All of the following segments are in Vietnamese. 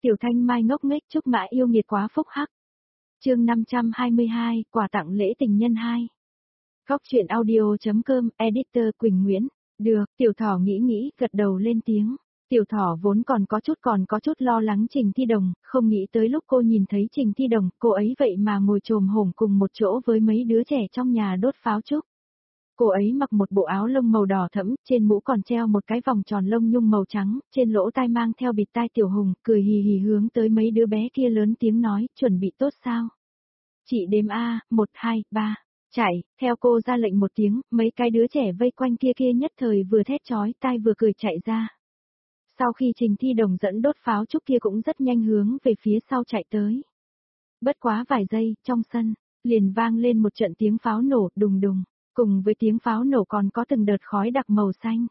Tiểu Thanh Mai ngốc nghếch chúc mã yêu nghiệt quá phúc hắc. Chương 522, quà tặng lễ tình nhân 2. Góc truyện audio.com, editor Quỳnh Nguyễn. Được, Tiểu Thỏ nghĩ gật đầu lên tiếng. Tiểu Thỏ vốn còn có chút lo lắng Trình Thi Đồng, không nghĩ tới lúc cô nhìn thấy Trình Thi Đồng, cô ấy vậy mà ngồi chồm hổm cùng một chỗ với mấy đứa trẻ trong nhà đốt pháo trúc. Cô ấy mặc một bộ áo lông màu đỏ thẫm, trên mũ còn treo một cái vòng tròn lông nhung màu trắng, trên lỗ tai mang theo bịt tai tiểu hùng, cười hì hì hướng tới mấy đứa bé kia lớn tiếng nói, chuẩn bị tốt sao? Chị đếm A, 1, 2, 3, chạy, theo cô ra lệnh một tiếng, mấy cái đứa trẻ vây quanh kia nhất thời vừa thét chói tai vừa cười chạy ra. Sau khi Trình Thi Đồng dẫn đốt pháo trúc kia cũng rất nhanh hướng về phía sau chạy tới. Bất quá vài giây, trong sân, liền vang lên một trận tiếng pháo nổ đùng đùng. Cùng với tiếng pháo nổ còn có từng đợt khói đặc màu xanh.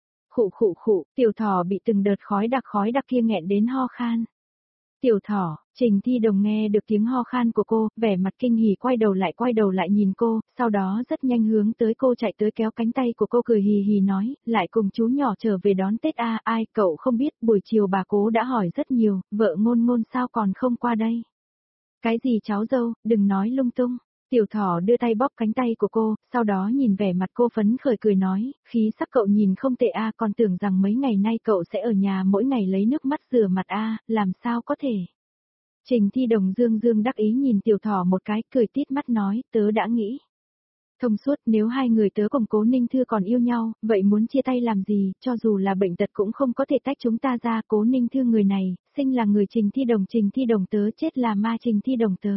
Khụ, Tiểu Thỏ bị từng đợt khói đặc kia nghẹn đến ho khan. Tiểu Thỏ, Trình Thi Đồng nghe được tiếng ho khan của cô, vẻ mặt kinh hỉ quay đầu lại nhìn cô, sau đó rất nhanh hướng tới cô chạy tới kéo cánh tay của cô cười hì hì nói, lại cùng chú nhỏ trở về đón Tết a, ai cậu không biết, buổi chiều bà cố đã hỏi rất nhiều, vợ ngôn sao còn không qua đây. Cái gì cháu dâu, đừng nói lung tung. Tiểu Thỏ đưa tay bóp cánh tay của cô, sau đó nhìn vẻ mặt cô phấn khởi cười nói, khí sắc cậu nhìn không tệ a, còn tưởng rằng mấy ngày nay cậu sẽ ở nhà mỗi ngày lấy nước mắt rửa mặt a, làm sao có thể. Trình Thi Đồng dương đắc ý nhìn Tiểu Thỏ một cái, cười tít mắt nói, tớ đã nghĩ. Thông suốt, nếu hai người tớ cùng Cố Ninh Thư còn yêu nhau, vậy muốn chia tay làm gì, cho dù là bệnh tật cũng không có thể tách chúng ta ra. Cố Ninh Thư người này, sinh là người Trình Thi Đồng tớ, chết là ma Trình Thi Đồng tớ.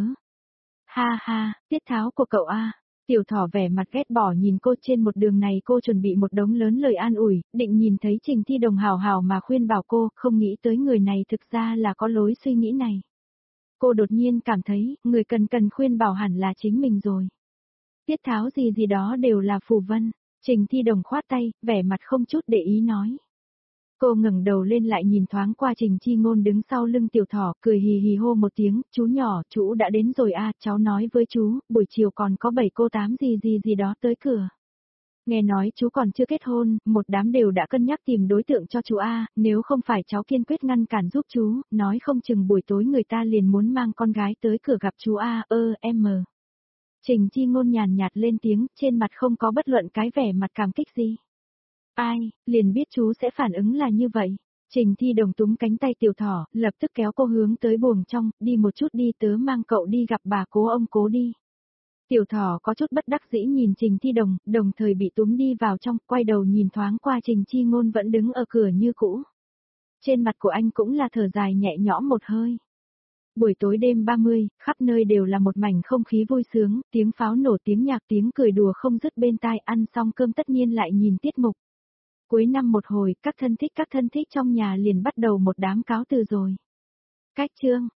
Ha, tiết tháo của cậu a. Tiểu Thỏ vẻ mặt ghét bỏ nhìn cô, trên một đường này cô chuẩn bị một đống lớn lời an ủi, định nhìn thấy Trình Thi Đồng hào mà khuyên bảo cô, không nghĩ tới người này thực ra là có lối suy nghĩ này. Cô đột nhiên cảm thấy, người cần khuyên bảo hẳn là chính mình rồi. Tiết tháo gì đó đều là phù vân. Trình Thi Đồng khoát tay, vẻ mặt không chút để ý nói. Cô ngẩng đầu lên lại nhìn thoáng qua Trình Chi Ngôn đứng sau lưng Tiểu Thỏ, cười hì hì hô một tiếng, chú nhỏ, chú đã đến rồi a, cháu nói với chú, buổi chiều còn có 7 cô 8 gì đó tới cửa. Nghe nói chú còn chưa kết hôn, một đám đều đã cân nhắc tìm đối tượng cho chú a, nếu không phải cháu kiên quyết ngăn cản giúp chú, nói không chừng buổi tối người ta liền muốn mang con gái tới cửa gặp chú a, em. Trình Chi Ngôn nhàn nhạt lên tiếng, trên mặt không có bất luận cái vẻ mặt cảm kích gì. Ai, liền biết chú sẽ phản ứng là như vậy. Trình Thi Đồng túm cánh tay Tiểu Thỏ, lập tức kéo cô hướng tới buồng trong, đi một chút đi, tớ mang cậu đi gặp bà cố ông cố đi. Tiểu Thỏ có chút bất đắc dĩ nhìn Trình Thi Đồng, đồng thời bị túm đi vào trong, quay đầu nhìn thoáng qua Trình Chi Ngôn vẫn đứng ở cửa như cũ. Trên mặt của anh cũng là thở dài nhẹ nhõm một hơi. Buổi tối đêm 30, khắp nơi đều là một mảnh không khí vui sướng, tiếng pháo nổ, tiếng nhạc, tiếng cười đùa không dứt bên tai, ăn xong cơm tất nhiên lại nhìn tiết mục. Cuối năm một hồi, các thân thích trong nhà liền bắt đầu một đám cáo từ rồi. Cách chương,